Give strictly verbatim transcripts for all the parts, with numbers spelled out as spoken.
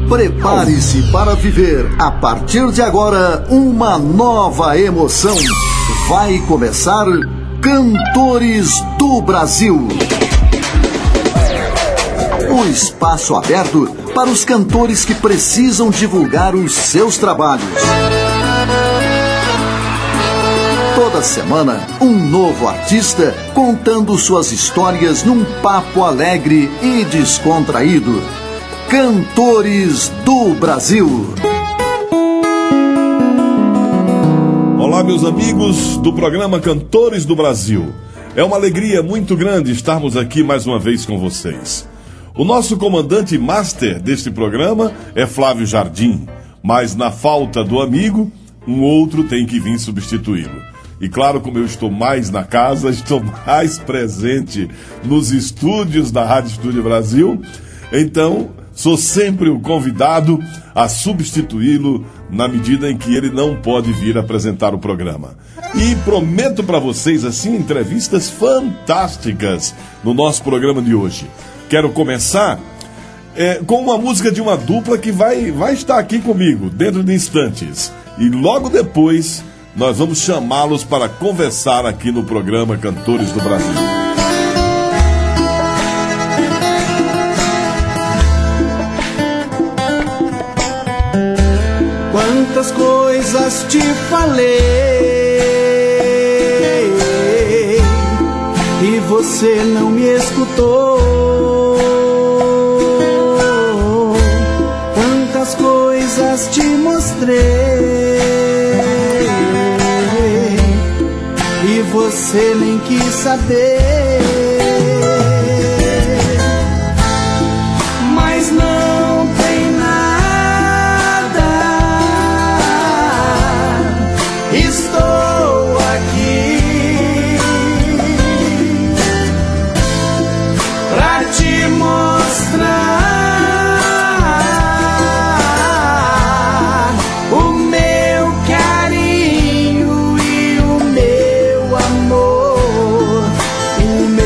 Prepare-se para viver, a partir de agora, uma nova emoção. Vai começar Cantores do Brasil. Um espaço aberto para os cantores que precisam divulgar os seus trabalhos. Toda semana, um novo artista contando suas histórias num papo alegre e descontraído. Cantores do Brasil. Olá, meus amigos do programa Cantores do Brasil. É uma alegria muito grande estarmos aqui mais uma vez com vocês. O nosso comandante master deste programa é Flávio Jardim, mas na falta do amigo, um outro tem que vir substituí-lo. E claro, como eu estou mais na casa, estou mais presente nos estúdios da Rádio Estúdio Brasil, então sou sempre o convidado a substituí-lo na medida em que ele não pode vir apresentar o programa. E prometo para vocês, assim, entrevistas fantásticas no nosso programa de hoje. Quero começar é, com uma música de uma dupla que vai, vai estar aqui comigo dentro de instantes. E logo depois nós vamos chamá-los para conversar aqui no programa Cantores do Brasil. Quantas coisas te falei e você não me escutou. Quantas coisas te mostrei e você nem quis saber. Mas não tem nada, estou aqui pra te mostrar o meu carinho e o meu amor, o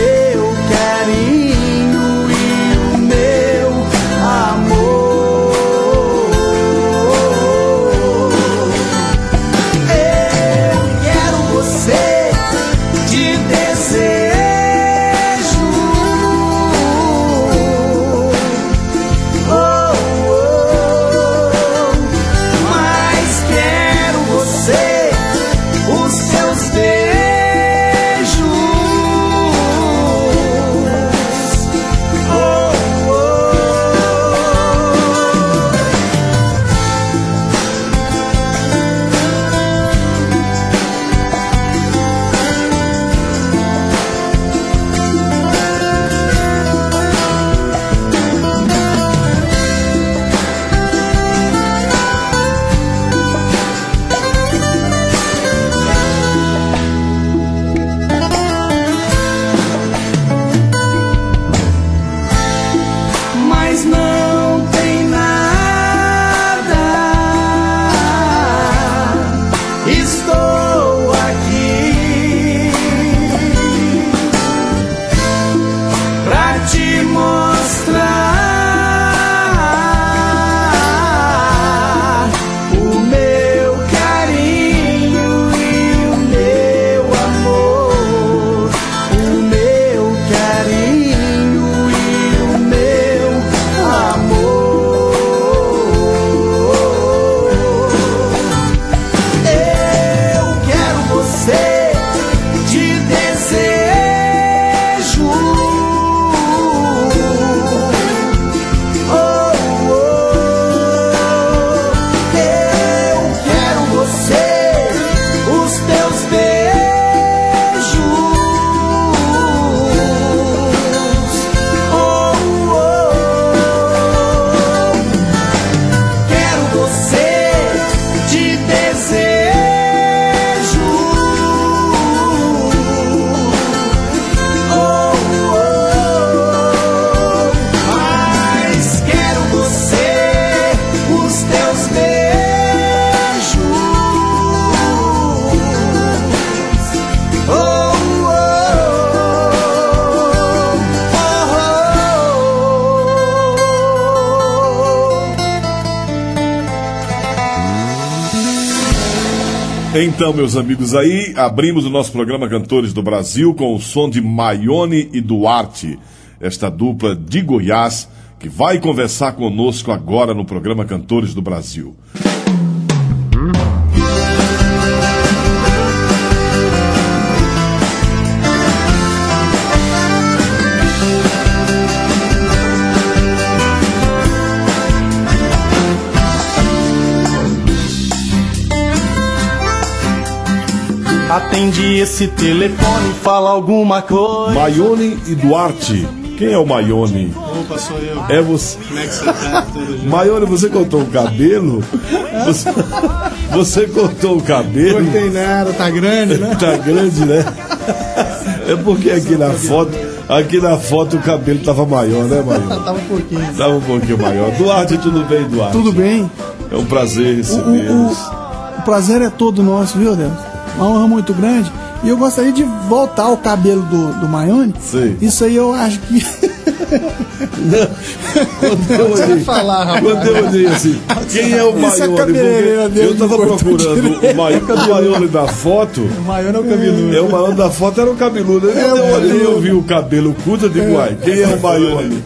Então, meus amigos, aí abrimos o nosso programa Cantores do Brasil com o som de Maione e Duarte, esta dupla de Goiás, que vai conversar conosco agora no programa Cantores do Brasil. Atende esse telefone, fala alguma coisa. Maione e Duarte. Quem é o Maione? Opa, sou eu. É você. Como é que você tá? Tudo junto? Maione, você cortou o cabelo? Você, você cortou o cabelo? Não cortei nada, tá grande, né? Tá grande, né? É porque aqui na foto, aqui na foto o cabelo tava maior, né, Maione? Tava um pouquinho. Tava um pouquinho maior. Duarte, tudo bem, Duarte? Tudo bem? É um prazer recebê-los. O, o, o prazer é todo nosso, viu, Deus? Uma honra muito grande. E eu gostaria de voltar ao cabelo do, do Maione. Sim. Isso aí eu acho que... Não. Quando eu olhei, falar, rapaz. quando eu olhei assim, quem é o Isso é Maione? cabeleireira Porque dele, eu tava cortou procurando direito. o Maione, o Maione da foto. O Maione é o cabeludo. É, o Maione da foto era o cabeludo. Quando eu olhei, eu vi o cabelo curto, eu digo, uai, quem é o Maione?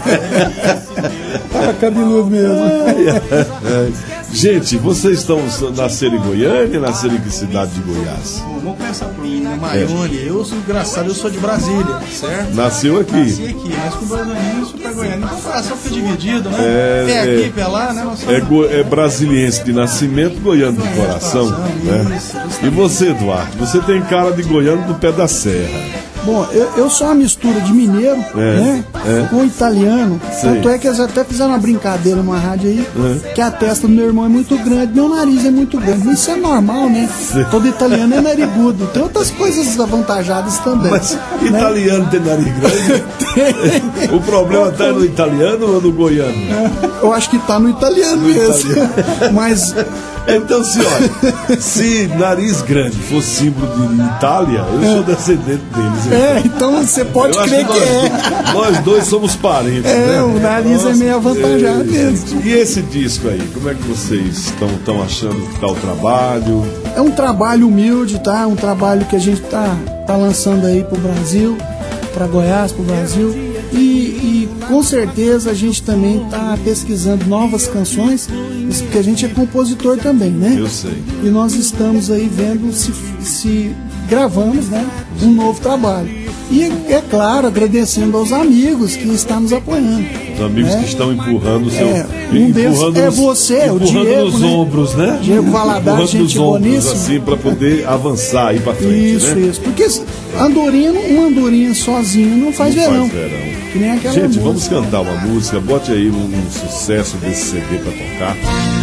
Tá cabeludo mesmo. Gente, vocês estão nasceram em Goiânia, nasceram em que cidade de Goiás? Bom, vamos começar por mim, né? Maione, eu sou engraçado, eu sou de Brasília, certo? Nasceu aqui. Nasci aqui, mas com brasileiro eu sou pra Goiânia. Então o coração fica dividido, né? É, Pé aqui, é. pé lá, né? Nós somos- É, go- é brasiliense de nascimento, goiano de coração. Né? Isso, E você, Eduardo? Você tem cara de goiano do pé da serra. Bom, eu, eu sou uma mistura de mineiro, É, né? é. Com italiano. Sei. Tanto é que eles até fizeram uma brincadeira numa rádio aí, É. que a testa do meu irmão é muito grande, meu nariz é muito grande. Isso é normal, né? Sei. Todo italiano é narigudo. Tem outras coisas avantajadas também. Mas né? italiano tem nariz grande? O problema tá no italiano ou no goiano? Eu acho que tá no italiano No mesmo. italiano. Mas Então, se olha, se nariz grande fosse símbolo de Itália, eu sou descendente deles. então. é, então você pode Eu acho crer que que nós, é. nós dois somos parentes, É, né? o nariz é meio avantajado É, mesmo. E esse disco aí, como é que vocês estão achando que tá o trabalho? É um trabalho humilde, tá? Um trabalho que a gente tá, tá lançando aí pro Brasil, para Goiás, pro Brasil. E, e com certeza a gente também tá pesquisando novas canções, isso porque a gente é compositor também, né? Eu sei. E nós estamos aí vendo se, se gravamos, né, um novo trabalho. E é claro, agradecendo aos amigos que estão nos apoiando. Os amigos né? que estão empurrando o seu. É, um deles empurrando é nos- você, o empurrando Diego, nos né? ombros, né? Diego Valadares, empurrando gente nos ombros, boníssima. assim, para poder avançar aí para frente, Isso, né? isso. Porque andorinha, uma andorinha sozinha não faz Não verão. faz verão. Que nem aquela Gente, música. vamos cantar uma música. Bote aí um, um sucesso desse C D para tocar.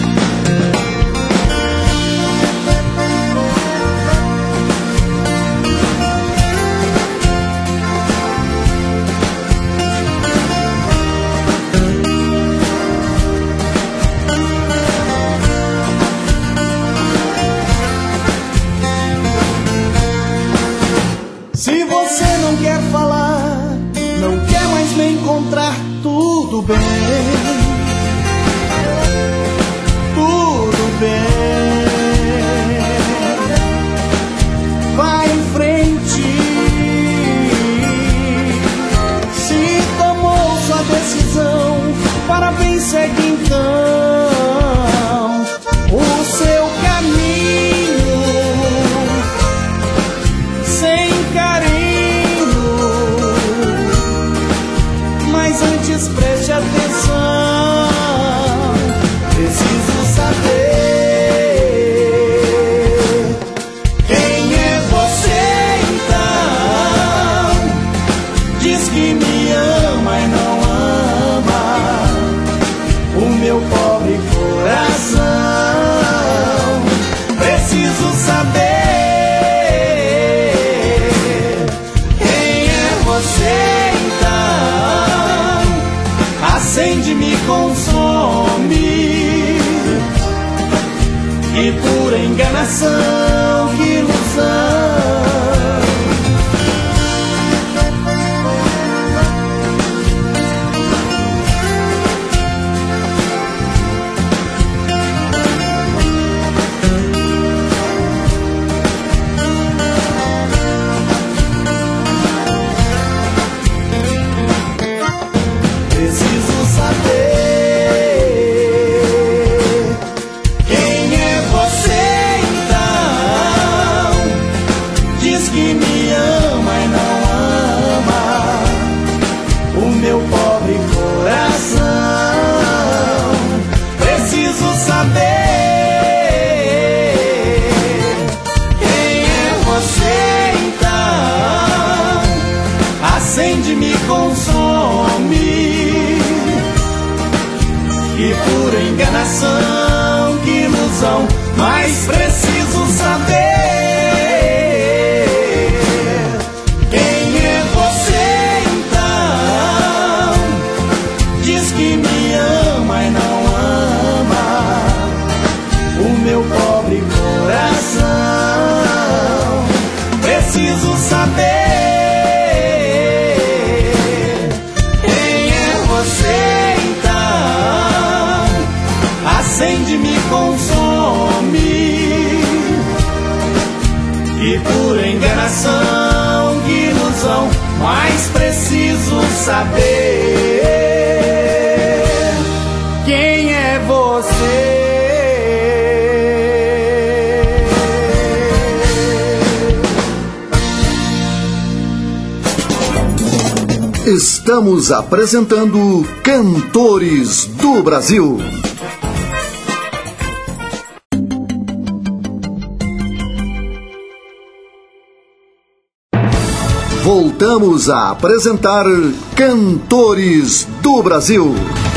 Se você não quer falar, não quer mais me encontrar, tudo bem. Tudo bem. Vai em frente. Se tomou sua decisão, parabéns, segue então o seu caminho. Sem carinho, mas antes preste atenção. Preciso saber quem é você então. Diz que me ama e não ama o meu pobre coração. Preciso saber você então. Acende, me consome, que pura enganação, que ilusão. acende, me consome. Que pura enganação, que ilusão, mas preciso saber quem é você então. Diz que me ama e não ama o meu pobre coração. Preciso saber quem é você então. Acende, me consome. Que pura enganação, que ilusão, mas preciso saber quem é você. Estamos apresentando Cantores do Brasil. Voltamos a apresentar Cantores do Brasil.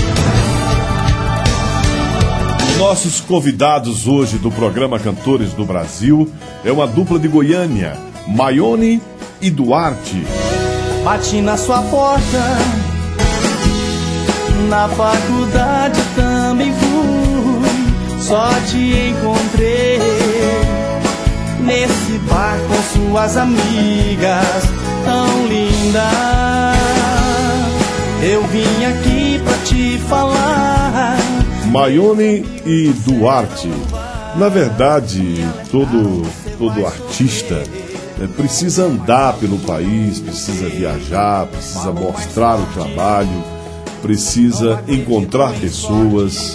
Nossos convidados hoje do programa Cantores do Brasil é uma dupla de Goiânia, Maione e Duarte. Bati na sua porta, na faculdade também fui, só te encontrei nesse bar com suas amigas tão lindas. Eu vim aqui pra te falar. Maione e Duarte. Na verdade, todo, todo artista é, precisa andar pelo país, precisa viajar, precisa mostrar o trabalho, precisa encontrar pessoas.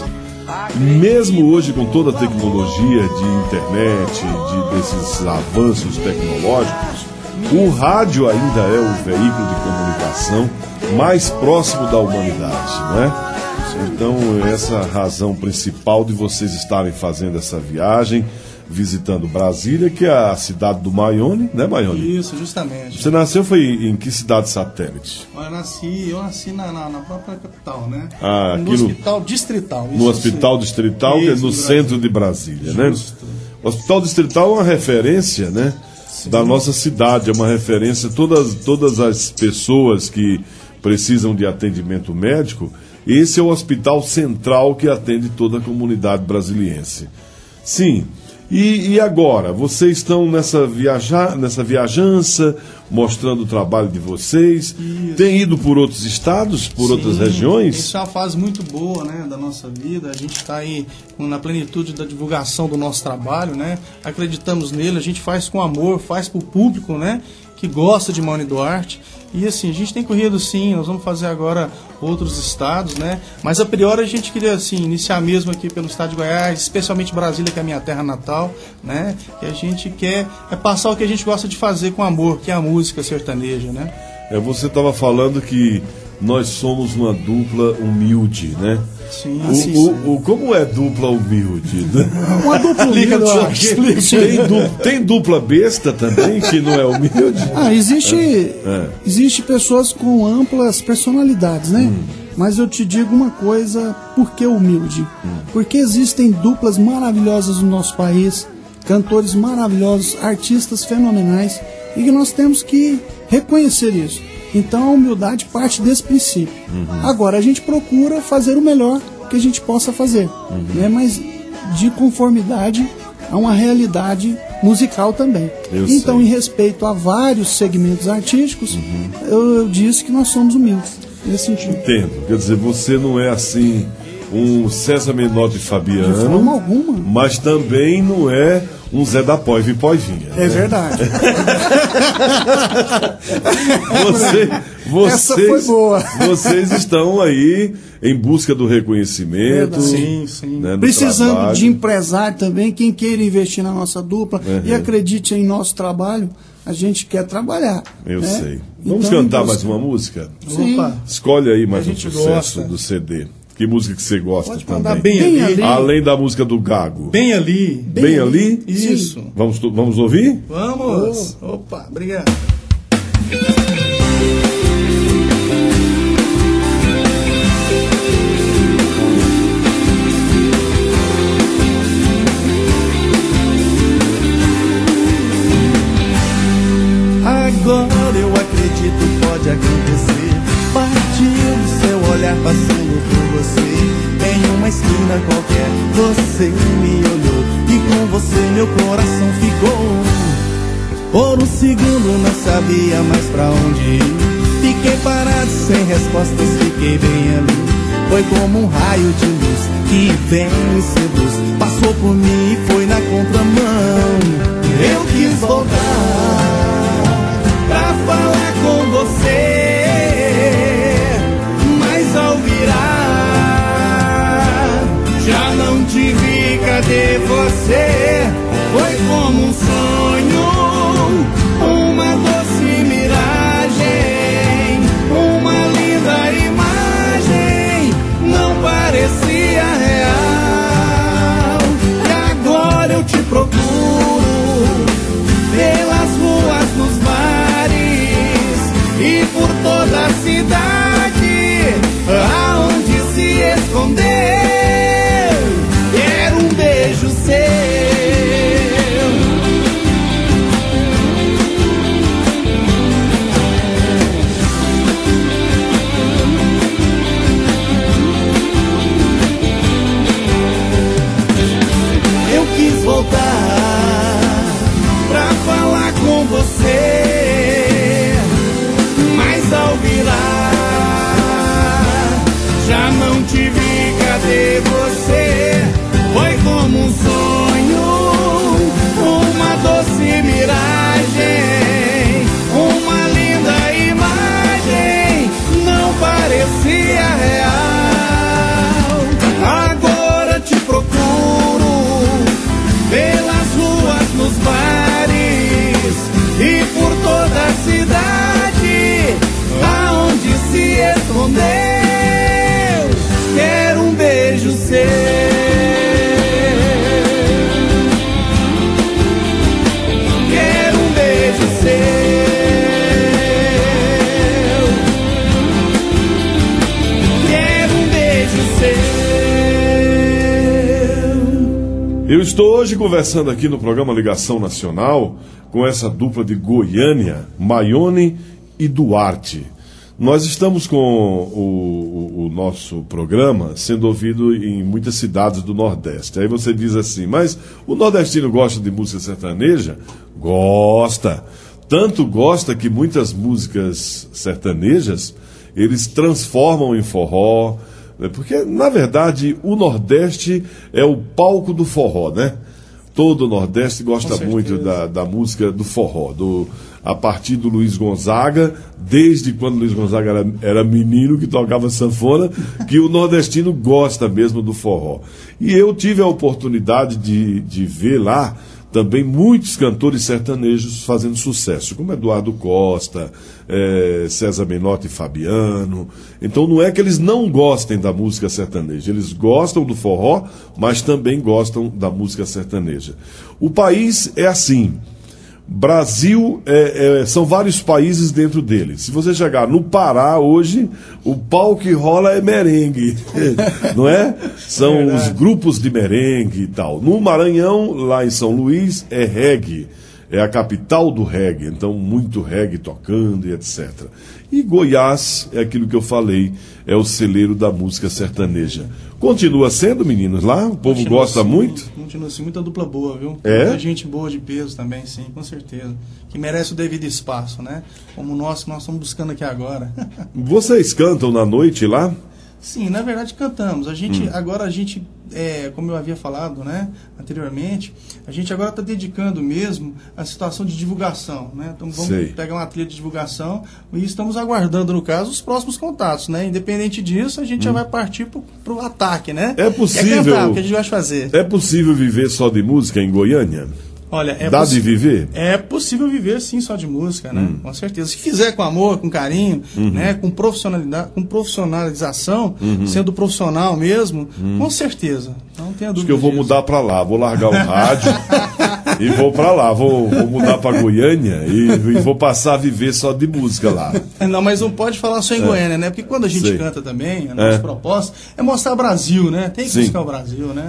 Mesmo hoje, com toda a tecnologia de internet, de, desses avanços tecnológicos, o rádio ainda é o veículo de comunicação mais próximo da humanidade, né? Então, essa é a razão principal de vocês estarem fazendo essa viagem, visitando Brasília, que é a cidade do Maione, né, Maione? Isso, justamente. Você nasceu foi em que cidade satélite? Eu nasci, eu nasci na, na, na própria capital, né? Ah, no aqui no- hospital distrital. No Hospital Distrital, que é Isso, no em centro de Brasília, né? Justo. O Hospital Distrital é uma referência, né, da nossa cidade, é uma referência. Todas, todas as pessoas que precisam de atendimento médico, esse é o hospital central que atende toda a comunidade brasiliense. Sim. E, e agora, vocês estão nessa, viaja, nessa viajança, mostrando o trabalho de vocês. Isso. Tem ido por outros estados, por Sim, outras regiões? Isso é uma fase muito boa, né, da nossa vida. A gente está aí na plenitude da divulgação do nosso trabalho, né? Acreditamos nele, a gente faz com amor, faz para o público, né, que gosta de Maione Duarte. E assim, a gente tem corrido sim, nós vamos fazer agora outros estados, né? Mas a priori a gente queria assim, iniciar mesmo aqui pelo estado de Goiás, especialmente Brasília, que é a minha terra natal, né? Que a gente quer é passar o que a gente gosta de fazer com amor, que é a música sertaneja, né? É, você estava falando que nós somos uma dupla humilde, né? Sim, O, sim, o, o- como é dupla humilde? Né? Uma dupla Explica, humilde, eu Duarte, acho. explica. Tem, du- tem dupla besta também, que não é humilde? Ah, existe, É. existe pessoas com amplas personalidades, né? Mas eu te digo uma coisa, por que humilde? Porque existem duplas maravilhosas no nosso país, cantores maravilhosos, artistas fenomenais, e que nós temos que reconhecer isso. Então a humildade parte desse princípio. Agora, a gente procura fazer o melhor que a gente possa fazer, né? Mas de conformidade a uma realidade musical também. Eu Então, sei. em respeito a vários segmentos artísticos, eu, eu disse que nós somos humildes, nesse sentido. Entendo. Quer dizer, você não é assim um César Menotti Fabiano, De forma alguma. mas também não é um Zé da Poiva e Poivinha. É verdade. Você, vocês, Essa foi boa. Vocês estão aí em busca do reconhecimento. Verdade. Sim, sim. né, do Precisando trabalho. de empresário também, quem queira investir na nossa dupla e acredite em nosso trabalho, a gente quer trabalhar. Eu né? sei. Vamos Então, cantar em mais busca- uma música? Sim. Opa, Escolhe aí mais A um gente sucesso gosta. do C D. Que música que você gosta pode também? mandar bem, Bem ali. ali. Além da música do Gago. Bem ali. Bem, ali? Isso. Vamos, to- vamos ouvir? Vamos. Opa, obrigado. passando por você, em uma esquina qualquer, você me olhou e com você meu coração ficou. Por um segundo não sabia mais pra onde ir. Fiquei parado sem respostas, fiquei bem ali. Foi como um raio de luz que vem e seduz. Passou por mim e foi na contramão. Eu quis voltar pra falar com você, mas ao virar já não te vi, cadê você? Foi como um sonho, uma doce miragem, uma linda imagem, não parecia real. E agora eu te procuro pelas ruas, nos bares e por toda a cidade, aonde se escondeu. Quero um beijo seu. Voltar pra falar com você, mas ao virar já não te vi, cadê você? Foi como um sonho, uma doce miragem, uma linda imagem, não parecia real. Agora te procuro pelas ruas, nos bares e por toda a cidade, aonde se escondeu. Quero um beijo seu. Quero um beijo seu. Quero um beijo seu. Eu estou hoje conversando aqui no programa Ligação Nacional com essa dupla de Goiânia, Maione e Duarte. Nós estamos com o, o, o nosso programa sendo ouvido em muitas cidades do Nordeste. Aí você diz assim, mas o nordestino gosta de música sertaneja? Gosta. Tanto gosta que muitas músicas sertanejas eles transformam em forró. Porque, na verdade, o Nordeste é o palco do forró, né? Todo o Nordeste gosta muito da, da música do forró, do, a partir do Luiz Gonzaga, desde quando o Luiz Gonzaga era, era menino que tocava sanfona, que o nordestino gosta mesmo do forró. E eu tive a oportunidade de, de ver lá também muitos cantores sertanejos fazendo sucesso, como Eduardo Costa, é, César Menotti e Fabiano. Então não é que eles não gostem da música sertaneja, eles gostam do forró, mas também gostam da música sertaneja. O país é assim, Brasil é, é, são vários países dentro dele. Se você chegar no Pará hoje, o pau que rola é merengue, não é? São é os grupos de merengue e tal. No Maranhão, lá em São Luís, é reggae. É a capital do reggae, então muito reggae tocando e etcétera. E Goiás, é aquilo que eu falei, é o celeiro da música sertaneja. Continua sendo, meninos, lá? O povo continua gosta assim, muito? Continua assim, muita dupla boa, viu? É? Muita gente boa de peso também, sim, com certeza. Que merece o devido espaço, né? Como nós que nós estamos buscando aqui agora. Vocês cantam na noite lá? Sim, na verdade cantamos. A gente, hum. agora a gente, é, como eu havia falado, né, anteriormente, a gente agora está dedicando mesmo a situação de divulgação, né? Então vamos Sei. pegar uma trilha de divulgação e estamos aguardando, no caso, os próximos contatos, né? Independente disso, a gente hum. já vai partir para o ataque, né? É possível. É cantar, o que a gente vai fazer. É possível viver só de música em Goiânia? Olha, é Dá de viver? É possível viver, sim, só de música, né? Hum. Com certeza. Se fizer com amor, com carinho, uhum. né? Com profissionalidade, com profissionalização, uhum. sendo profissional mesmo, uhum. com certeza. Não tenha dúvida. Acho que eu vou disso. mudar pra lá, vou largar o rádio e vou pra lá, vou, vou mudar pra Goiânia e, e vou passar a viver só de música lá. Não, mas não pode falar só em é. Goiânia, né? Porque quando a gente Sei. canta também, a nossa é. proposta é mostrar o Brasil, né? Tem que Sim. buscar o Brasil, né?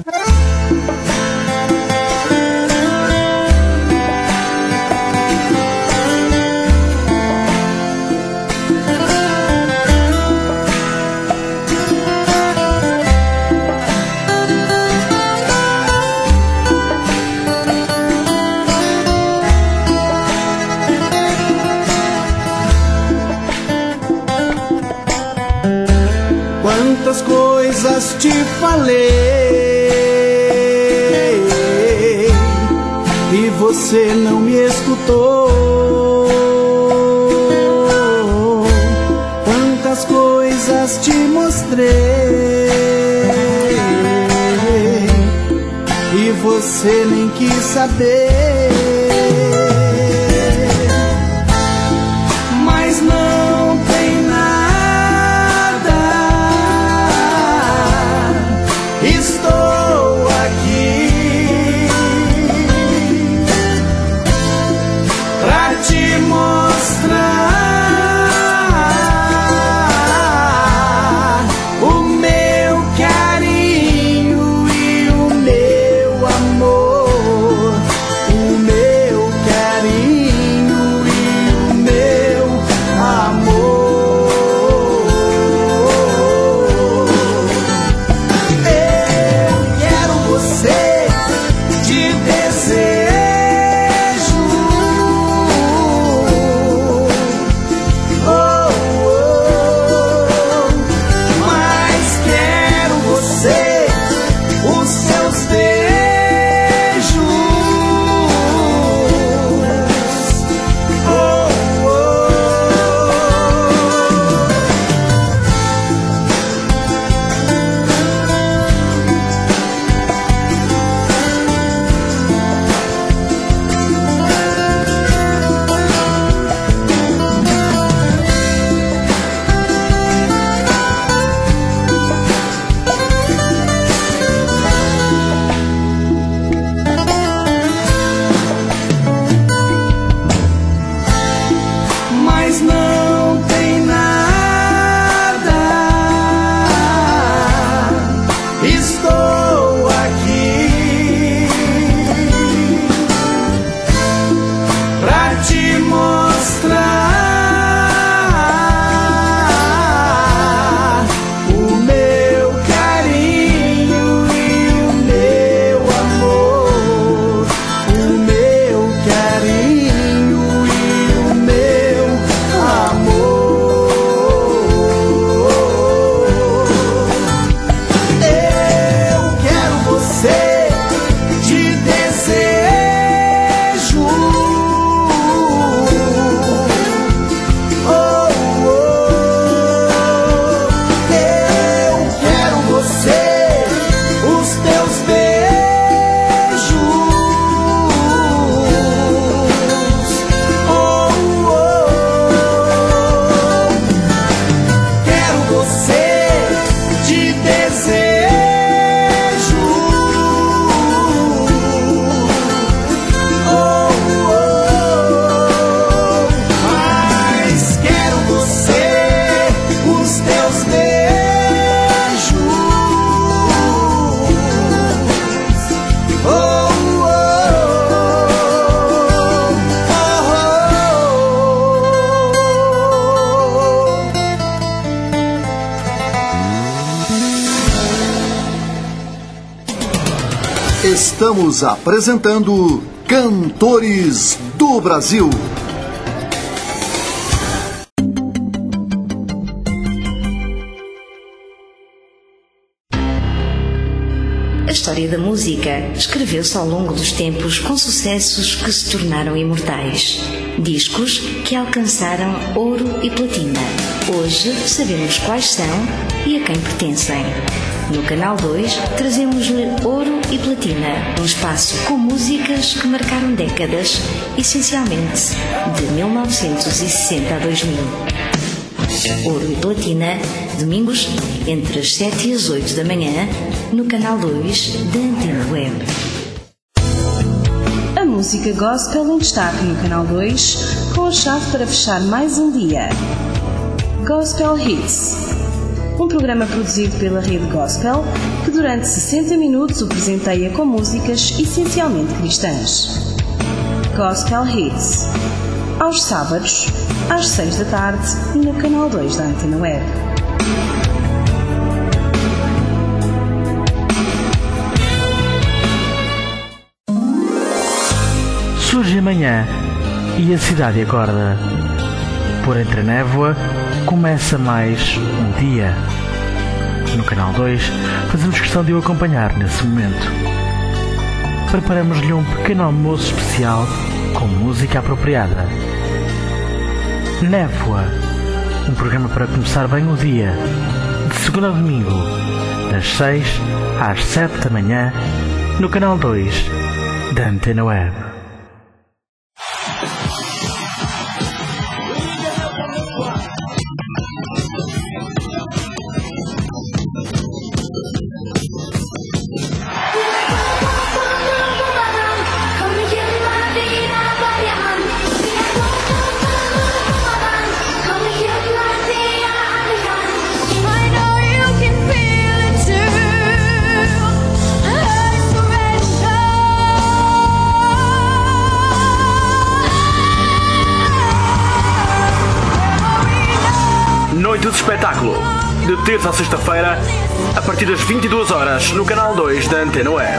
Quantas coisas te falei e você não me escutou. Quantas coisas te mostrei e você nem quis saber. Mas não tem nada, estou aqui pra te mostrar o meu carinho e o meu amor, o meu carinho e o meu amor. Eu quero você, te desejo. Oh, oh, mas quero você, os seus beijos. Oh, oh. Mas não tem nada, estou aqui pra te mostrar o meu carinho e o meu amor, o meu carinho e o meu amor. Eu quero você, te desejo. Oh, oh. Eu quero você, os teus beijos. Oh, oh. Quero você, te desejo. Oh, oh. Mas quero você, os teus beijos. Oh, oh. Estamos apresentando Cantores do Brasil. A história da música escreveu-se ao longo dos tempos com sucessos que se tornaram imortais. Discos que alcançaram ouro e platina. Hoje sabemos quais são e a quem pertencem. No Canal dois trazemos-lhe Ouro e Platina, um espaço com músicas que marcaram décadas, essencialmente de mil novecentos e sessenta a dois mil. Ouro e Platina, domingos entre as sete e as oito da manhã, no Canal dois da Antena Web. A música gospel em destaque no Canal dois, com a chave para fechar mais um dia. Gospel Hits, um programa produzido pela Rede Gospel, que durante sessenta minutos o presenteia com músicas essencialmente cristãs. Gospel Hits, aos sábados, às seis da tarde, no Canal dois da Antena Web. Surge amanhã e a cidade acorda. Por entre a névoa começa mais um dia. no Canal dois, fazemos questão de o acompanhar nesse momento. Preparamos-lhe um pequeno almoço especial com música apropriada. Névoa, um programa para começar bem o dia, de segunda a domingo, das seis às sete da manhã, no Canal dois da Antena Web. Noite de espetáculo, de terça a sexta-feira, a partir das vinte e duas horas, no Canal dois da Antena Web.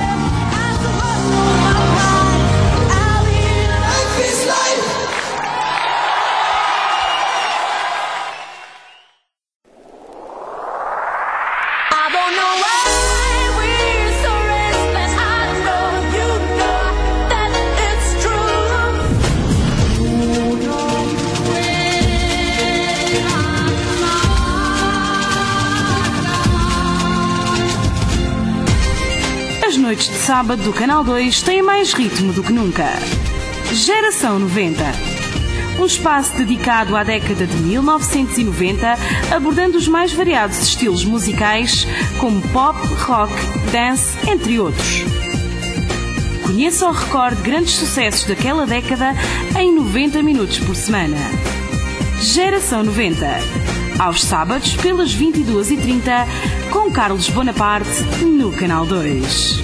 Noites de sábado do Canal dois têm mais ritmo do que nunca. Geração noventa. Um espaço dedicado à década de mil novecentos e noventa, abordando os mais variados estilos musicais, como pop, rock, dance, entre outros. Conheça ou recorde grandes sucessos daquela década em noventa minutos por semana. Geração noventa. Aos sábados, pelas vinte e duas e trinta, com Carlos Bonaparte, no Canal dois.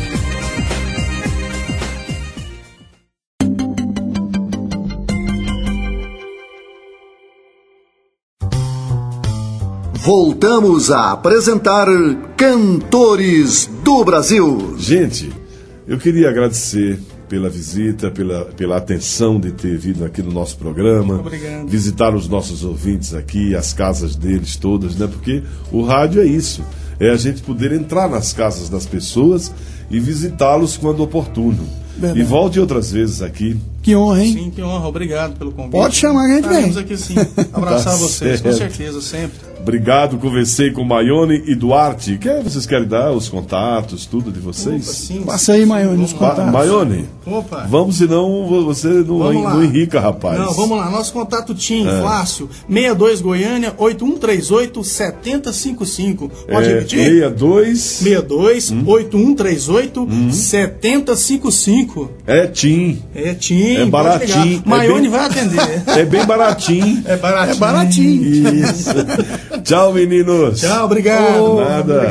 Voltamos a apresentar Cantores do Brasil. Gente, eu queria agradecer pela visita, pela, pela atenção de ter vindo aqui no nosso programa. Obrigado. Visitar os nossos ouvintes aqui, as casas deles todas, né? Porque o rádio é isso, é a gente poder entrar nas casas das pessoas e visitá-los quando oportuno. Verdade. E volte outras vezes aqui. Que honra, hein? Sim, que honra. Obrigado pelo convite. Pode chamar que a gente vem. Estaremos aqui sim. Abraçar Tá vocês, certo. com certeza, sempre. Obrigado, conversei com Maione e Duarte. Quer, vocês querem dar os contatos, tudo de vocês? Opa, sim, Passa aí, Maione, os Vamos lá. contatos. Maione, Opa. vamos, senão você não, Vamos lá. não enrica, rapaz. Não, vamos lá. Nosso contato T I M, É. fácil. sessenta e dois Goiânia, oito um três oito, sete zero cinco cinco. Pode É, repetir? sessenta e dois. sessenta e dois, oito um três oito, sete zero cinco cinco. É Tim. É T I M. É pode baratinho. ligar. Maione É bem- vai atender. É bem baratinho. É baratinho. É baratinho. Isso. Tchau, meninos. Tchau, obrigado. Nada.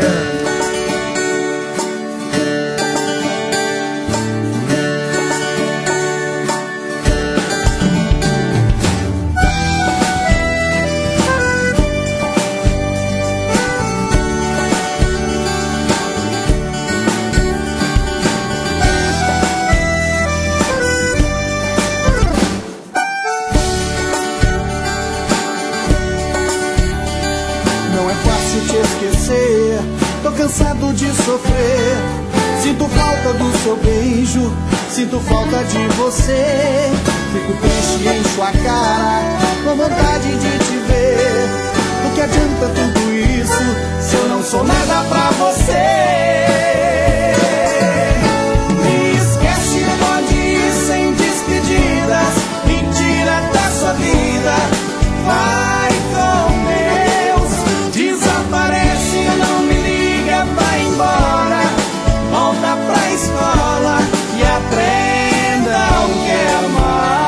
Não é fácil te esquecer, tô cansado de sofrer. Sinto falta do seu beijo, sinto falta de você. Fico triste e encho a cara, com vontade de te ver. Do que adianta tudo isso, se eu não sou nada pra você? Me esquece, pode ir sem despedidas, me tira da sua vida, vai com Deus. Desaparece, não me liga, vai embora. Volta pra escola e aprenda o que é amar.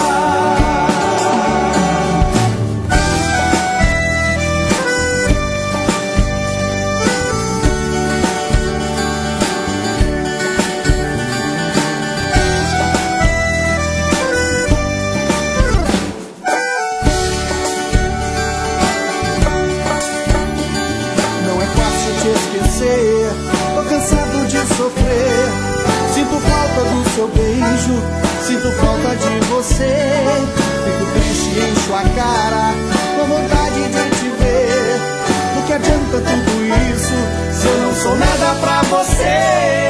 Não é fácil te esquecer, tô cansado de sofrer. Sinto falta do seu beijo, sinto falta de você. Fico triste e encho a cara, com vontade de te ver. Do que adianta tudo isso, você.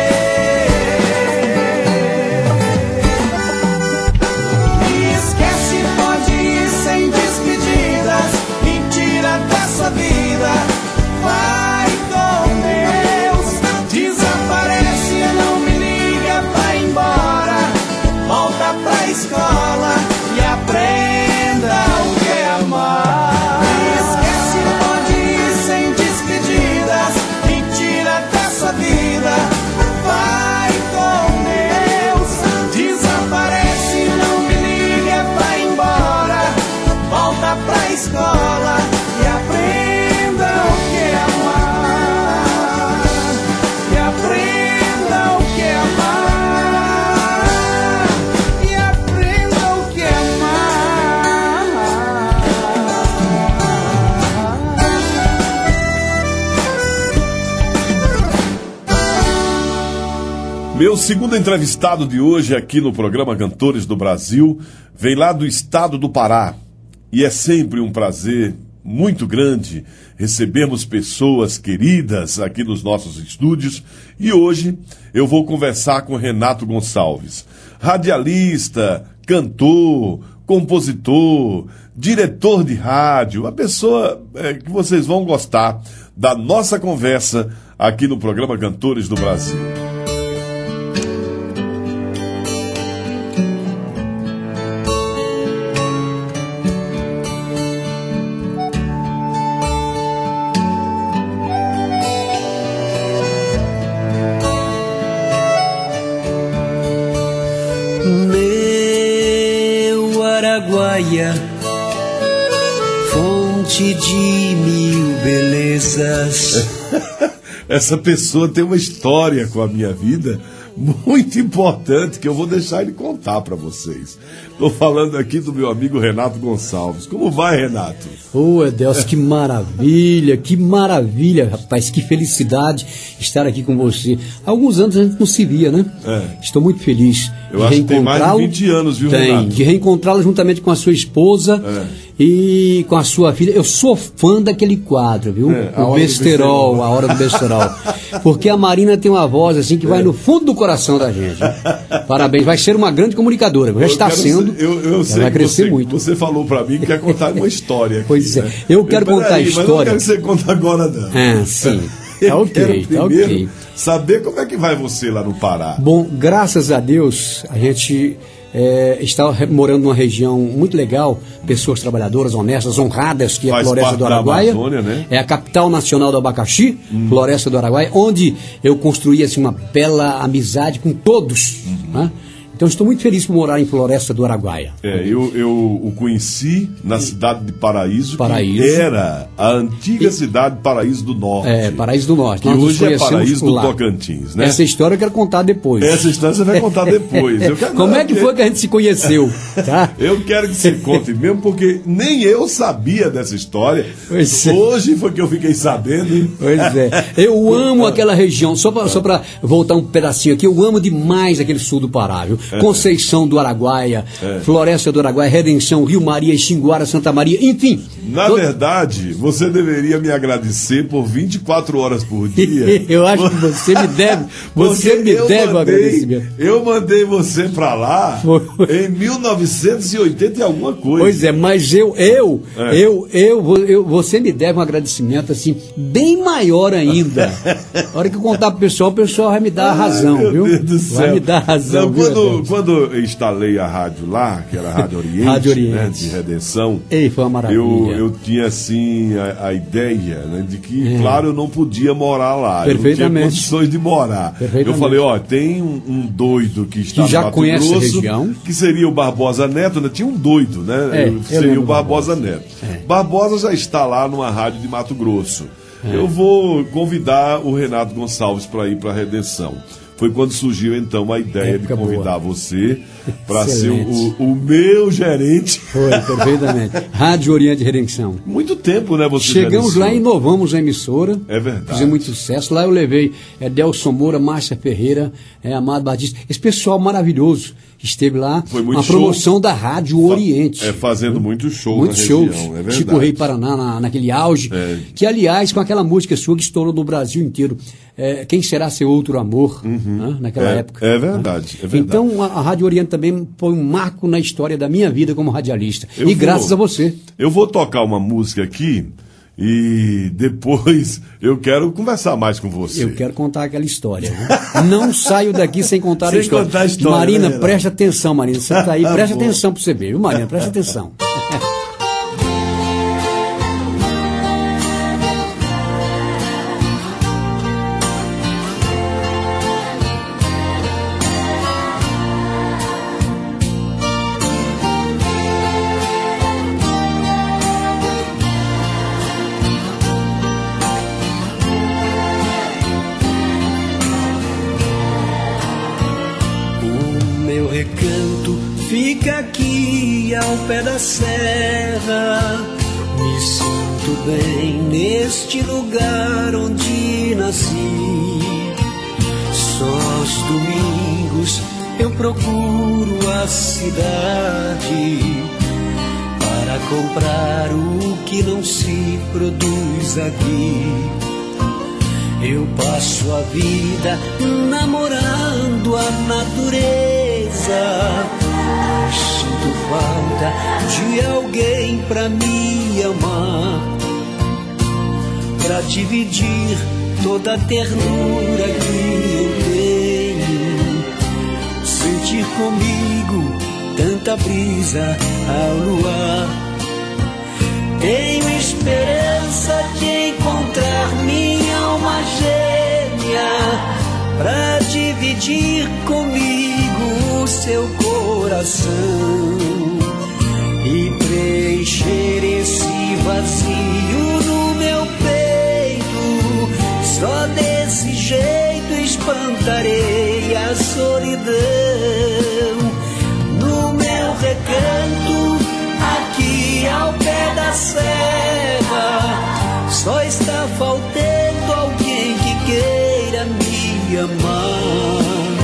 Me esquece, pode ir sem despedidas, me tira dessa vida, vai com Deus. Desaparece, não me liga, vai embora, volta pra escola e aprenda o que é amar. Me esquece, pode ir sem despedidas, me tira dessa vida, vai com Deus. Desaparece, não me liga, vai embora, volta pra escola e aprenda o que é amar. E aprenda o que é amar. E aprenda o que é amar. Meu segundo entrevistado de hoje aqui no programa Cantores do Brasil vem lá do estado do Pará. E é sempre um prazer muito grande recebermos pessoas queridas aqui nos nossos estúdios. E hoje eu vou conversar com Renato Gonçalves, radialista, cantor, compositor, diretor de rádio, uma pessoa é, que vocês vão gostar da nossa conversa aqui no programa Cantores do Brasil. Meu Araguaia, fonte de mil belezas. Essa pessoa tem uma história com a minha vida muito importante que eu vou deixar ele contar para vocês. Estou falando aqui do meu amigo Renato Gonçalves. Como vai, Renato? Ô, oh, Deus, que maravilha, que maravilha, rapaz, que felicidade estar aqui com você. Há alguns anos a gente não se via, né? É. Estou muito feliz Eu de acho que tem mais de reencontrá-lo. vinte anos, viu, Tem, Renato? de reencontrá-lo juntamente com a sua esposa É. e com a sua filha. Eu sou fã daquele quadro, viu? É, a o hora do besterol, besterol. a hora do besterol. Porque a Marina tem uma voz assim que vai no fundo do coração da gente. Parabéns, vai ser uma grande comunicadora, já Eu está quero sendo. ser- eu, eu ela sei vai que crescer você, muito. Você falou para mim que quer contar uma história aqui, Pois é, né? eu quero Peraí, contar a Mas não história. quero que você conte agora, não. Ah, sim. Eu Tá ok, quero tá primeiro ok. saber como é que vai você lá no Pará. Bom, graças a Deus, a gente é, está re- morando numa região muito legal, pessoas trabalhadoras, honestas, honradas, que é a Faz Floresta parte do da Araguaia. Amazônia, né? É a capital nacional do abacaxi, Hum. Floresta do Araguaia, onde eu construí assim, uma bela amizade com todos. Uhum. Né? Então, estou muito feliz por morar em Floresta do Araguaia. É, eu, eu o conheci na cidade de Paraíso, Paraíso. que era a antiga cidade de Paraíso do Norte. É, Paraíso do Norte. Que Nós nos hoje é conhecemos Paraíso por do lá. Tocantins, né? Essa história eu quero contar depois. Essa história você vai contar depois. Eu quero- Como é que foi que a gente se conheceu? Tá? Eu quero que você conte mesmo, porque nem eu sabia dessa história. Pois é. Hoje foi que eu fiquei sabendo. Pois é. Eu amo aquela região, só para só pra voltar um pedacinho aqui, eu amo demais aquele sul do Pará, viu? Conceição do Araguaia, É. Floresta do Araguaia, Redenção, Rio Maria, Xinguara, Santa Maria, enfim. Na to- verdade, você deveria me agradecer por vinte e quatro horas por dia. Eu acho que você me deve, você Porque me eu deve um mandei- agradecimento. Eu mandei você pra lá Foi. em mil novecentos e oitenta e alguma coisa. Pois é, mas eu, eu, É. eu, eu, eu, você me deve um agradecimento assim, bem maior ainda. A hora que eu contar pro pessoal, o pessoal vai me dar a razão, Ai, meu viu? Deus do céu. Vai me dar a razão, Não, viu, quando, Adelson? quando eu instalei a rádio lá, que era a Rádio Oriente, Rádio Oriente. né, de Redenção, Ei, foi uma maravilha. eu, eu tinha assim a, a ideia, né, de que, claro, eu não podia morar lá. Eu não tinha Perfeitamente. condições de morar. Eu Perfeitamente. falei, ó, tem um, um doido que está Que já no Mato conhece a Grosso, região. que seria o Barbosa Neto, né? Tinha um doido, né? É, Eu- eu seria lembro o do Barbosa, Barbosa. Neto. É. Barbosa já está lá numa rádio de Mato Grosso. É. Eu vou convidar o Renato Gonçalves para ir para a Redenção. Foi quando surgiu então a ideia Época de convidar boa. você para ser Excelente. o, o meu gerente. Foi, perfeitamente. Rádio Oriente Redenção. Muito tempo, né? Você Chegamos gerenciou. lá e inovamos a emissora. É verdade. Fizemos muito sucesso. Lá eu levei é, Delson Moura, Márcia Ferreira, é, Amado Batista. Esse pessoal maravilhoso esteve lá, Foi muito uma promoção show. Da Rádio Oriente. É, fazendo muito show Muitos na shows. região, é verdade. Chico Rei Paraná, na, naquele auge, é. que aliás, com aquela música sua que estourou no Brasil inteiro, é, Quem Será Seu Outro Amor, uhum. né, naquela é, época. É verdade, né? é verdade. Então a, a Rádio Oriente também foi um marco na história da minha vida como radialista. Eu e vou, graças a você. Eu vou tocar uma música aqui e depois eu quero conversar mais com você. Eu quero contar aquela história. Né? Não saio daqui sem contar sem a história. Contar a história. Marina, né, preste atenção, Marina. Você tá aí, preste atenção pra você ver, viu, Marina? Preste atenção. Fica aqui ao pé da serra, me sinto bem neste lugar onde nasci. Só aos domingos eu procuro a cidade para comprar o que não se produz aqui. Eu passo a vida namorando a natureza, sinto falta de alguém pra me amar, pra dividir toda a ternura que eu tenho, sentir comigo tanta brisa ao luar. Tenho esperança de encontrar minha alma gêmea pra dividir comigo o seu coração e preencher esse vazio no meu peito. Só desse jeito espantarei a solidão. No meu recanto, aqui ao pé da serra, só está faltando alguém que queira me amar.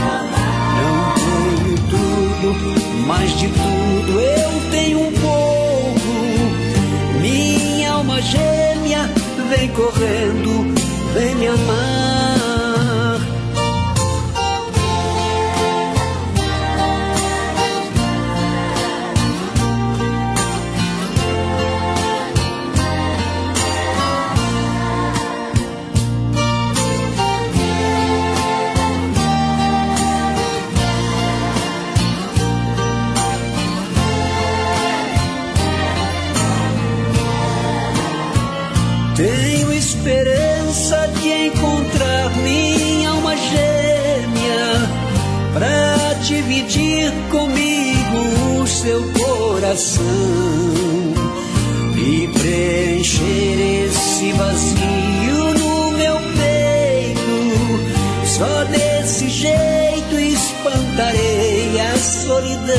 Mas de tudo eu tenho um pouco. Minha alma gêmea vem correndo, vem me amar. Tenho esperança de encontrar minha alma gêmea pra dividir comigo o seu coração e preencher esse vazio no meu peito. Só desse jeito espantarei a solidão.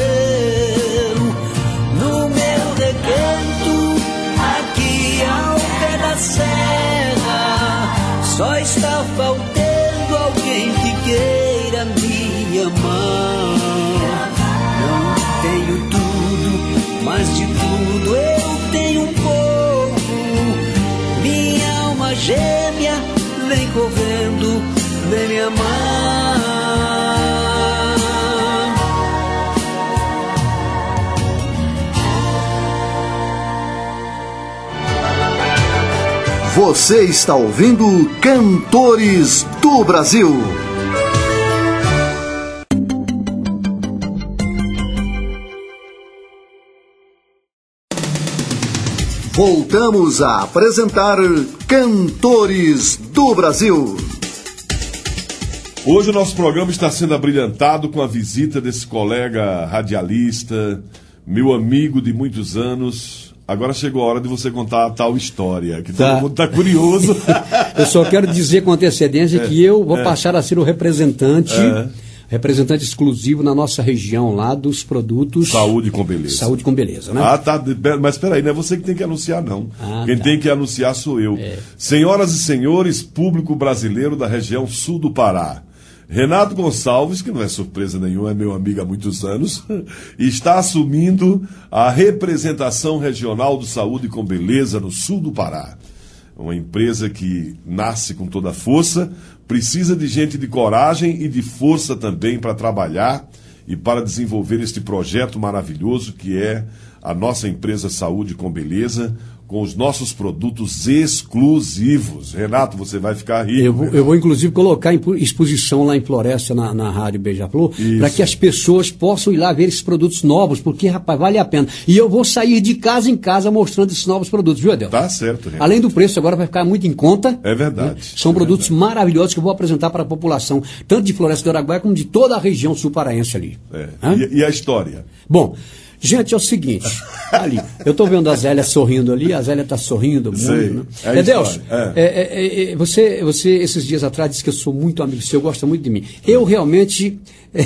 No meu recanto, aqui ao pé da serra, só está faltando alguém que queira me amar. Não tenho tudo, mas de tudo eu tenho um pouco. Minha alma gêmea vem correndo, vem me amar. Você está ouvindo Cantores do Brasil. Voltamos a apresentar Cantores do Brasil. Hoje o nosso programa está sendo abrilhantado com a visita desse colega radialista, meu amigo de muitos anos. Agora chegou a hora de você contar a tal história, que tá. Todo mundo está curioso. Eu só quero dizer com antecedência é, que eu vou é. passar a ser o representante, é. representante exclusivo na nossa região lá dos produtos... Saúde com beleza. Saúde com beleza, né? Ah, tá. Mas espera aí, não é você que tem que anunciar, não. Ah, Quem tá. tem que anunciar sou eu. É. Senhoras e senhores, público brasileiro da região sul do Pará, Renato Gonçalves, que não é surpresa nenhuma, é meu amigo há muitos anos, está assumindo a representação regional do Saúde com Beleza no sul do Pará. Uma empresa que nasce com toda a força, precisa de gente de coragem e de força também para trabalhar e para desenvolver este projeto maravilhoso que é a nossa empresa Saúde com Beleza, com os nossos produtos exclusivos. Renato, você vai ficar rico. Eu vou, eu vou inclusive, colocar em exposição lá em Floresta, na, na Rádio Beija-Flor, para que as pessoas possam ir lá ver esses produtos novos, porque, rapaz, vale a pena. E eu vou sair de casa em casa mostrando esses novos produtos, viu, Adel? Tá certo, Renato. Além do preço, agora vai ficar muito em conta. É verdade. Né? São é produtos verdade. maravilhosos que eu vou apresentar para a população, tanto de Floresta do Araguaia como de toda a região sul-paraense ali. É. E, e a história? Bom, gente, é o seguinte, ali, eu estou vendo a Zélia sorrindo ali, a Zélia está sorrindo muito, Sei, né? é Edelso, é. é, é, é, você, você, esses dias atrás, disse que eu sou muito amigo seu, gosta muito de mim. Eu realmente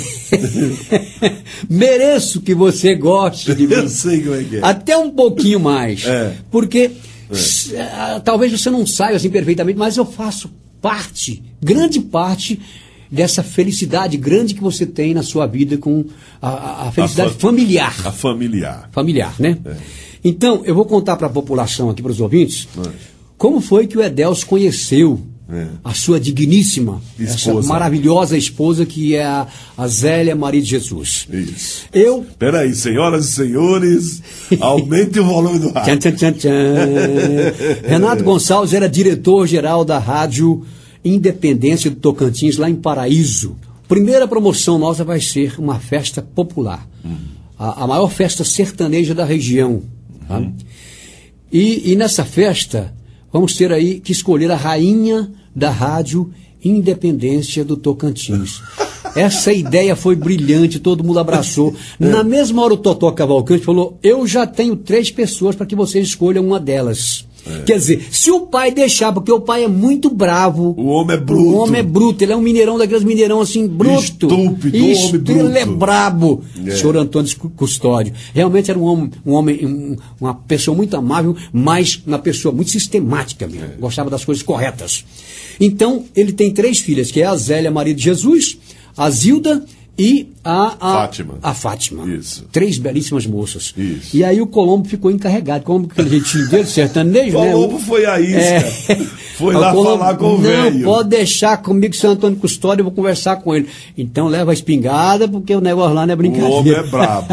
mereço que você goste de mim. Eu sei como é que é. Até um pouquinho mais. É. Porque, é. talvez você não saiba assim perfeitamente, mas eu faço parte, grande parte, dessa felicidade grande que você tem na sua vida com a, a felicidade a fa familiar. A familiar. Familiar, né? É. Então, eu vou contar para a população aqui, para os ouvintes, é. como foi que o Edelso conheceu é. a sua digníssima, esposa. Essa maravilhosa esposa que é a, a Zélia Maria de Jesus. Isso. Eu... Peraí, senhoras e senhores, aumente o volume do rádio. Tchan, tchan, tchan, tchan. Renato Gonçalves era diretor-geral da Rádio Independência do Tocantins, lá em Paraíso. Primeira promoção nossa vai ser uma festa popular. Uhum. A, a maior festa sertaneja da região. Tá? Uhum. E, e nessa festa, vamos ter aí que escolher a rainha da Rádio Independência do Tocantins. Essa ideia foi brilhante, todo mundo abraçou. Na mesma hora o Totó Cavalcante falou, eu já tenho três pessoas para que vocês escolham uma delas. É. Quer dizer, se o pai deixar, porque o pai é muito bravo. O homem é bruto. O homem é bruto, ele é um mineirão daqueles mineirão assim, bruto. Estúpido, Est homem bruto. Ele é brabo. É. Senhor Antônio Custódio. Realmente era um homem, um homem um, uma pessoa muito amável, mas uma pessoa muito sistemática mesmo. É. Gostava das coisas corretas. Então, ele tem três filhas, que é a Zélia Maria de Jesus, a Zilda e a, a Fátima. A Fátima. Isso. Três belíssimas moças. Isso. E aí o Colombo ficou encarregado. Colombo, aquele jeitinho dele, sertanejo, né? Colombo foi a isca. É... Foi o lá Colombo, falar com o velho. Não, pode deixar comigo, seu Antônio Custódio, eu vou conversar com ele. Então leva a espingarda, porque o negócio lá não é brincadeira. O homem é brabo.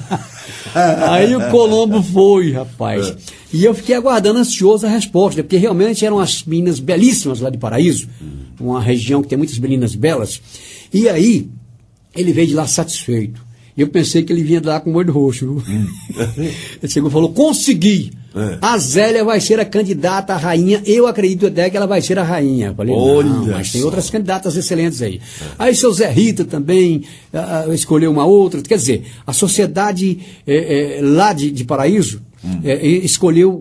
Aí o Colombo foi, rapaz. É. E eu fiquei aguardando ansioso a resposta, porque realmente eram as meninas belíssimas lá de Paraíso, hum. uma região que tem muitas meninas belas. E aí, ele veio de lá satisfeito. Eu pensei que ele vinha de lá com o olho roxo. Hum. Ele chegou e falou, consegui. É. A Zélia vai ser a candidata à rainha. Eu acredito até que ela vai ser a rainha. Eu falei, olha, não, mas tem outras candidatas excelentes aí. É. Aí seu Zé Rita também uh, escolheu uma outra. Quer dizer, a sociedade eh, eh, lá de, de Paraíso hum. eh, escolheu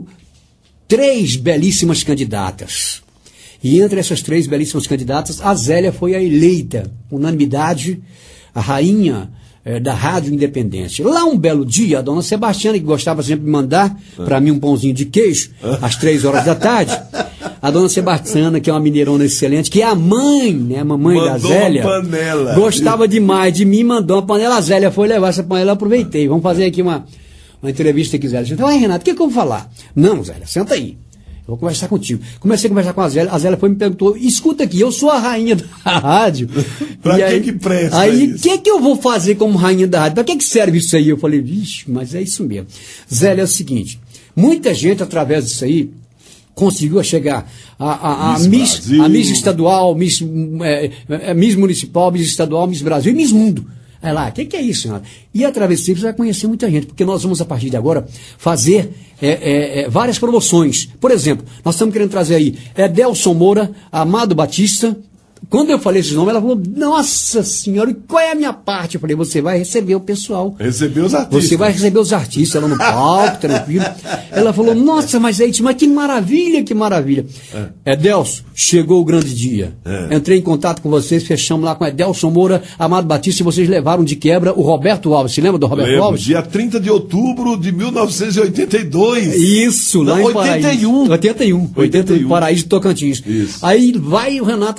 três belíssimas candidatas. E entre essas três belíssimas candidatas, a Zélia foi a eleita, unanimidade, a rainha é, da Rádio Independência. Lá um belo dia, a dona Sebastiana, que gostava sempre de mandar ah. para mim um pãozinho de queijo, às três horas da tarde, a dona Sebastiana, que é uma mineirona excelente, que é a mãe, né, a mamãe mandou da Zélia, uma panela. Gostava demais de mim, mandou uma panela. A Zélia foi levar essa panela, eu aproveitei. Vamos fazer aqui uma, uma entrevista aqui, Zélia. Então, ai, Renato, o que, que eu vou falar? Não, Zélia, senta aí. Eu vou conversar contigo. Comecei a conversar com a Zélia. A Zélia foi e me perguntou, escuta aqui, eu sou a rainha da rádio. Pra e que aí, que presta Aí, o isso? que que eu vou fazer como rainha da rádio? Pra que que serve isso aí? Eu falei, vixe, mas é isso mesmo. Zélia, é o seguinte, muita gente, através disso aí, conseguiu chegar a, a, a, Miss, Miss, a Miss Estadual, Miss, é, é, Miss Municipal, Miss Estadual, Miss Brasil e Miss Mundo. Aí lá, o que, que é isso, senhora? E através disso você vai conhecer muita gente, porque nós vamos, a partir de agora, fazer é, é, é, várias promoções. Por exemplo, nós estamos querendo trazer aí Edelson Moura, Amado Batista. Quando eu falei esses nomes, ela falou, nossa senhora, e qual é a minha parte? Eu falei, você vai receber o pessoal. Receber os artistas. Você vai receber os artistas, ela no palco, tranquilo. Ela falou, nossa, mas é isso, mas que maravilha, que maravilha. É. Edelson, chegou o grande dia. É. Entrei em contato com vocês, fechamos lá com Edelson Moura, Amado Batista, e vocês levaram de quebra o Roberto Alves. Você lembra do Roberto Lembro, Alves? dia trinta de outubro de mil novecentos e oitenta e dois. Isso, lá Não, em Paraíso. oitenta e um. oitenta e um. oitenta e um, Paraíso de Tocantins. Isso. Aí vai o Renato anunciar lá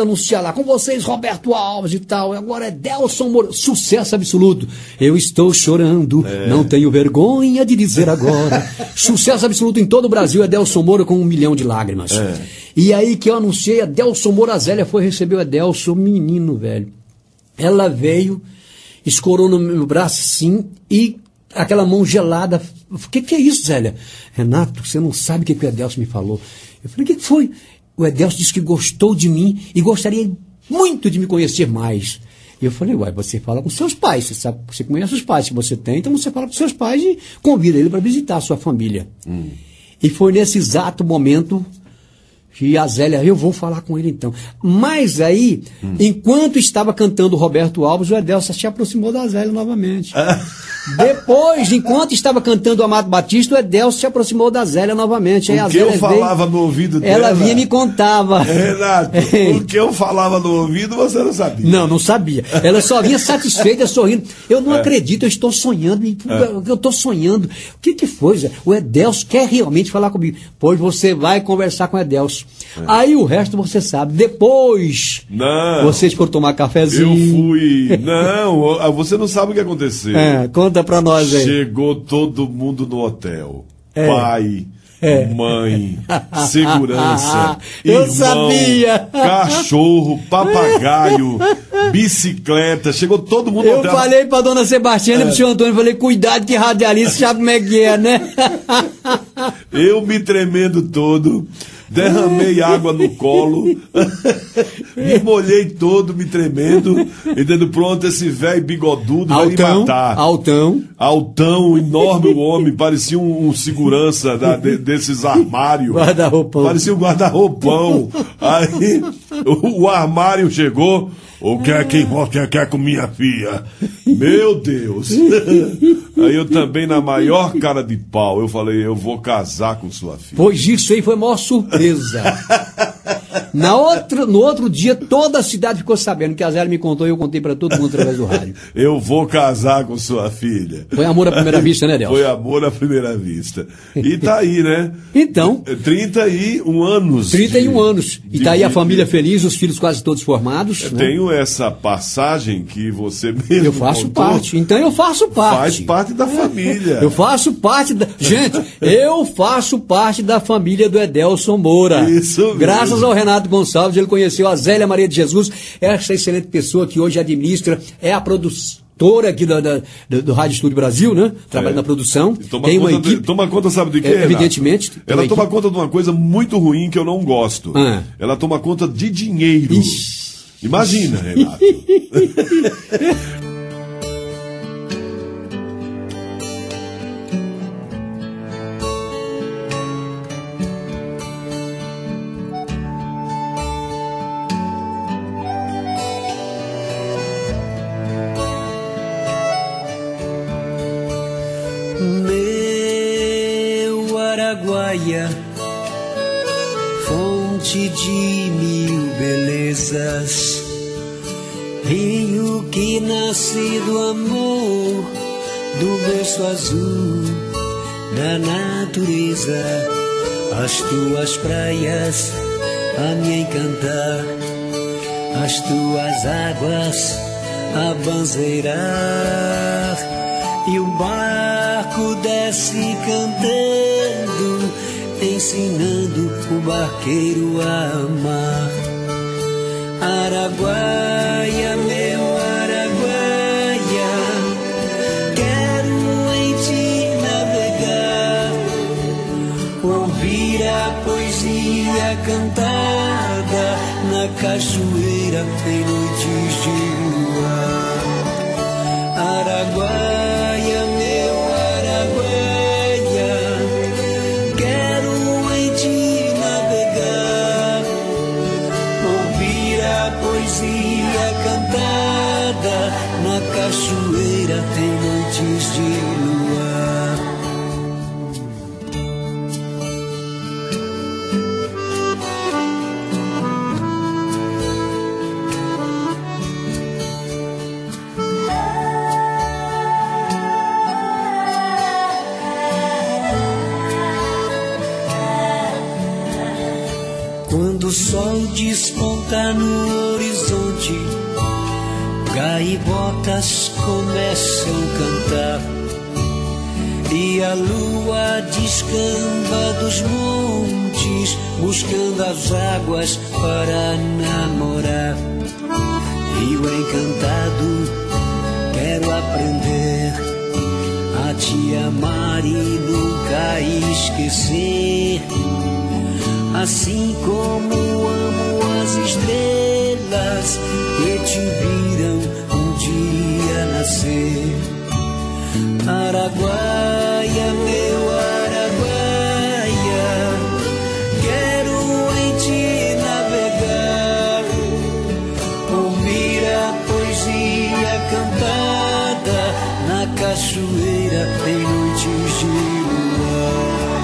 lá, com vocês, Roberto Alves e tal, agora é Delson Moura, sucesso absoluto. Eu estou chorando, é. não tenho vergonha de dizer agora. Sucesso absoluto em todo o Brasil, é Delson Moura com um milhão de lágrimas. É. E aí que eu anunciei, a Delson Moura, a Zélia foi receber o Adelson, menino, velho. Ela veio, escorou no meu braço assim, e aquela mão gelada. O que, que é isso, Zélia? Renato, você não sabe o que, que o Adelson me falou. Eu falei, o que, que foi? O Adelson disse que gostou de mim e gostaria muito de me conhecer mais. E eu falei, uai, você fala com seus pais, você sabe, você conhece os pais, se você tem, então você fala com seus pais e convida ele para visitar a sua família. Hum. E foi nesse exato momento que a Zélia, eu vou falar com ele então. Mas aí, hum. enquanto estava cantando o Roberto Alves, o Adelson se aproximou da Zélia novamente. Ah. Depois, enquanto estava cantando o Amado Batista, o Adelson se aproximou da Zélia novamente. Aí o a que Zélia eu falava veio, no ouvido dela... Ela vinha e me contava. Renato, o que eu falava no ouvido, você não sabia. Não, não sabia. Ela só vinha satisfeita, sorrindo. Eu não é. acredito, eu estou sonhando. É. Eu estou sonhando. O que, que foi, Zé? O Adelson quer realmente falar comigo. Pois você vai conversar com o Adelson. É. Aí o resto você sabe. Depois, não, vocês foram tomar cafezinho. Eu fui... Não, você não sabe o que aconteceu. É, conta pra nós aí. Chegou todo mundo no hotel. É. Pai, é. mãe, segurança, eu irmão, sabia. Cachorro, papagaio, bicicleta. Chegou todo mundo no eu hotel. Eu falei pra dona Sebastiana é. e pro senhor Antônio, falei, cuidado que radialista sabe como é que é, né? Eu me tremendo todo. Derramei água no colo, me molhei todo, me tremendo, e dando pronto, esse velho bigodudo vai me matar. Altão. Altão, enorme o homem, parecia um, um segurança da, de, desses armários. Guarda-roupão. Parecia um guarda-roupão. Aí o, o armário chegou. O que é que você quer com minha filha? Meu Deus! Aí eu também, na maior cara de pau, eu falei, eu vou casar com sua filha. Pois isso aí foi a maior surpresa. Na outra, no outro dia, toda a cidade ficou sabendo que a Zélia me contou e eu contei para todo mundo através do rádio. Eu vou casar com sua filha. Foi amor à primeira vista, né, Delcio? Foi amor à primeira vista. E tá aí, né? Então. trinta e um anos. trinta e um de, anos. E tá aí a família de... feliz, os filhos quase todos formados. Eu né? tenho essa passagem que você mesmo Eu faço contou. parte. Então eu faço parte. Faz parte da família. Eu faço parte da... Gente, eu faço parte da família do Adelson Moura. Isso mesmo. Graças ao Renato Gonçalves, ele conheceu a Zélia Maria de Jesus, essa excelente pessoa que hoje administra, é a produtora aqui do, do, do, do Rádio Estúdio Brasil, né? Trabalha é. na produção. Toma tem uma conta equipe. De, toma conta, sabe de quê? É, evidentemente. Ela toma equipe. conta de uma coisa muito ruim que eu não gosto. Ah. Ela toma conta de dinheiro. Ixi. Imagina, Renato. Meu Araguaia, fonte de mil belezas, rio que nasce do amor, do berço azul da natureza, as tuas praias a me encantar, as tuas águas a banzeirar, e o barco desce cantando, ensinando o barqueiro a amar. Araguaia, meu Araguaia, quero em ti navegar, ouvir a poesia cantada na cachoeira em noites de luar. Araguaia, meu Araguaia, quero em ti navegar, ouvir a poesia cantada na cachoeira em noites de luar. Quando o sol desponta no horizonte, gaivotas começam a cantar e a lua descamba dos montes, buscando as águas para namorar. Rio encantado, quero aprender a te amar e nunca esquecer. Assim como amo as estrelas que te viram um dia nascer. Araguaia, meu Araguaia, quero em ti navegar, ouvir a poesia cantada na cachoeira em noites de luar.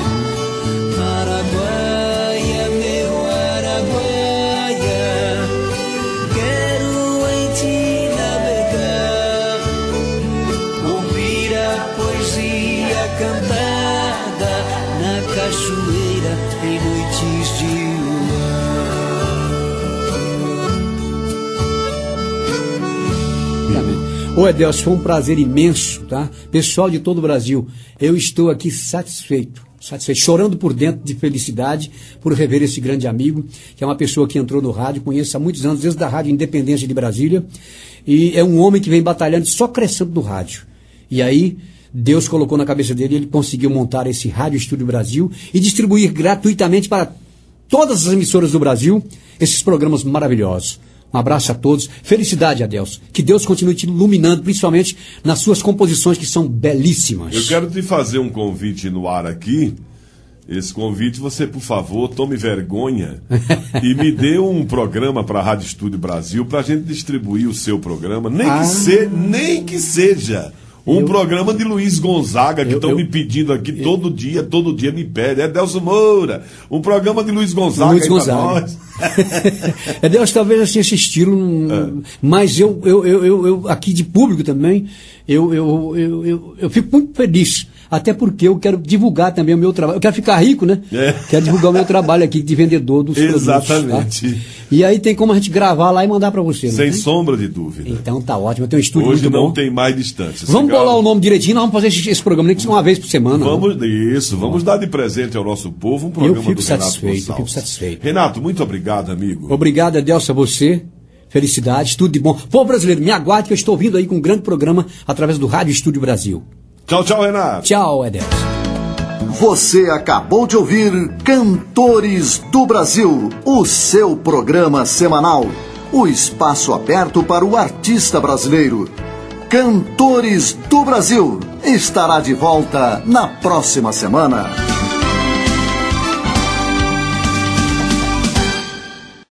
Araguaia, meu Araguaia, quero em ti navegar, ouvir a poesia cantada na cachoeira em noites de luar. Ô Edelcio, foi um prazer imenso, tá? Pessoal de todo o Brasil, eu estou aqui satisfeito. Satisfeito, chorando por dentro de felicidade por rever esse grande amigo, que é uma pessoa que entrou no rádio, conheço há muitos anos, desde a Rádio Independência de Brasília, e é um homem que vem batalhando, só crescendo no rádio. E aí, Deus colocou na cabeça dele, ele conseguiu montar esse Rádio Estúdio Brasil e distribuir gratuitamente para todas as emissoras do Brasil esses programas maravilhosos. Um abraço a todos. Felicidade, Adelso. Que Deus continue te iluminando, principalmente nas suas composições, que são belíssimas. Eu quero te fazer um convite no ar aqui. Esse convite, você, por favor, tome vergonha e me dê um programa para a Rádio Estúdio Brasil para a gente distribuir o seu programa. Nem, ah. que, se, nem que seja um eu, programa de Luiz Gonzaga, que estão me pedindo aqui eu, todo dia, todo dia me pede. É Delso Moura, um programa de Luiz Gonzaga. Luiz Gonzaga. É Deus, talvez assim, esse estilo, é. Mas eu, eu, eu, eu, eu, aqui de público também, eu, eu, eu, eu, eu fico muito feliz. Até porque eu quero divulgar também o meu trabalho. Eu quero ficar rico, né? É. Quero divulgar o meu trabalho aqui de vendedor dos Exatamente. Produtos. Exatamente. Tá? E aí tem como a gente gravar lá e mandar para você. Sem tem? sombra de dúvida. Então tá ótimo. Eu tenho um estúdio Hoje muito não bom. tem mais distância. Vamos bolar grava... o nome direitinho. Nós vamos fazer esse, esse programa nem que seja uma vez por semana. Vamos, isso. Vamos dar de presente ao nosso povo um programa eu fico do satisfeito, Renato Gonçalves. Eu fico satisfeito. Renato, muito obrigado, amigo. Obrigado, Adelso, a você. Felicidades, tudo de bom. Povo brasileiro, me aguarde que eu estou vindo aí com um grande programa através do Rádio Estúdio Brasil. Tchau, tchau, Renato. Tchau, Adelso. Você acabou de ouvir Cantores do Brasil, o seu programa semanal. O espaço aberto para o artista brasileiro. Cantores do Brasil estará de volta na próxima semana.